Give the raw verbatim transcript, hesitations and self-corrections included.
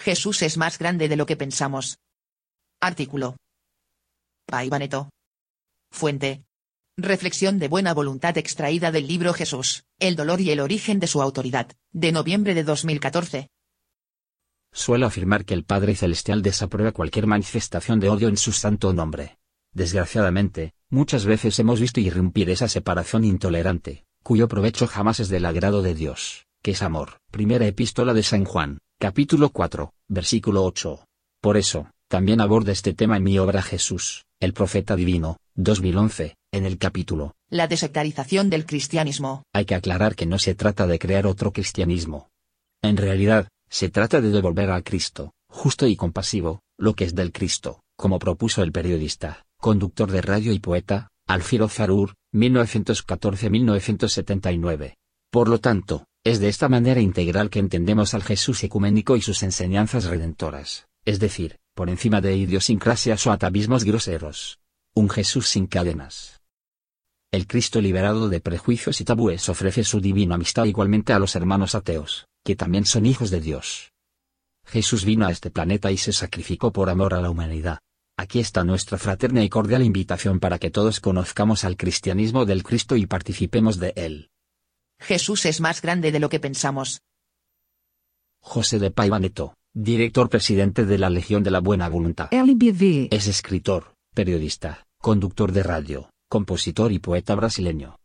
Jesús es más grande de lo que pensamos. Artículo. Paiva Neto. Fuente. Reflexión de buena voluntad extraída del libro Jesús, el dolor y el origen de su autoridad, de noviembre de dos mil catorce. Suelo afirmar que el Padre Celestial desaprueba cualquier manifestación de odio en su santo nombre. Desgraciadamente, muchas veces hemos visto irrumpir esa separación intolerante, cuyo provecho jamás es del agrado de Dios, que es amor. Primera Epístola de San Juan, capítulo cuatro, versículo ocho. Por eso, también abordo este tema en mi obra Jesús, el Profeta Divino, dos mil once, en el capítulo La desectarización del cristianismo. Hay que aclarar que no se trata de crear otro cristianismo. En realidad, se trata de devolver al Cristo, justo y compasivo, lo que es del Cristo, como propuso el periodista, conductor de radio y poeta, Alfiro Zarur, mil novecientos catorce a mil novecientos setenta y nueve. Por lo tanto, es de esta manera integral que entendemos al Jesús ecuménico y sus enseñanzas redentoras, es decir, por encima de idiosincrasias o atavismos groseros. Un Jesús sin cadenas. El Cristo liberado de prejuicios y tabúes ofrece su divina amistad igualmente a los hermanos ateos, que también son hijos de Dios. Jesús vino a este planeta y se sacrificó por amor a la humanidad. Aquí está nuestra fraterna y cordial invitación para que todos conozcamos al cristianismo del Cristo y participemos de él. Jesús es más grande de lo que pensamos. José de Paiva Neto, director presidente de la Legión de la Buena Voluntad. L B V. Es escritor, periodista, conductor de radio, compositor y poeta brasileño.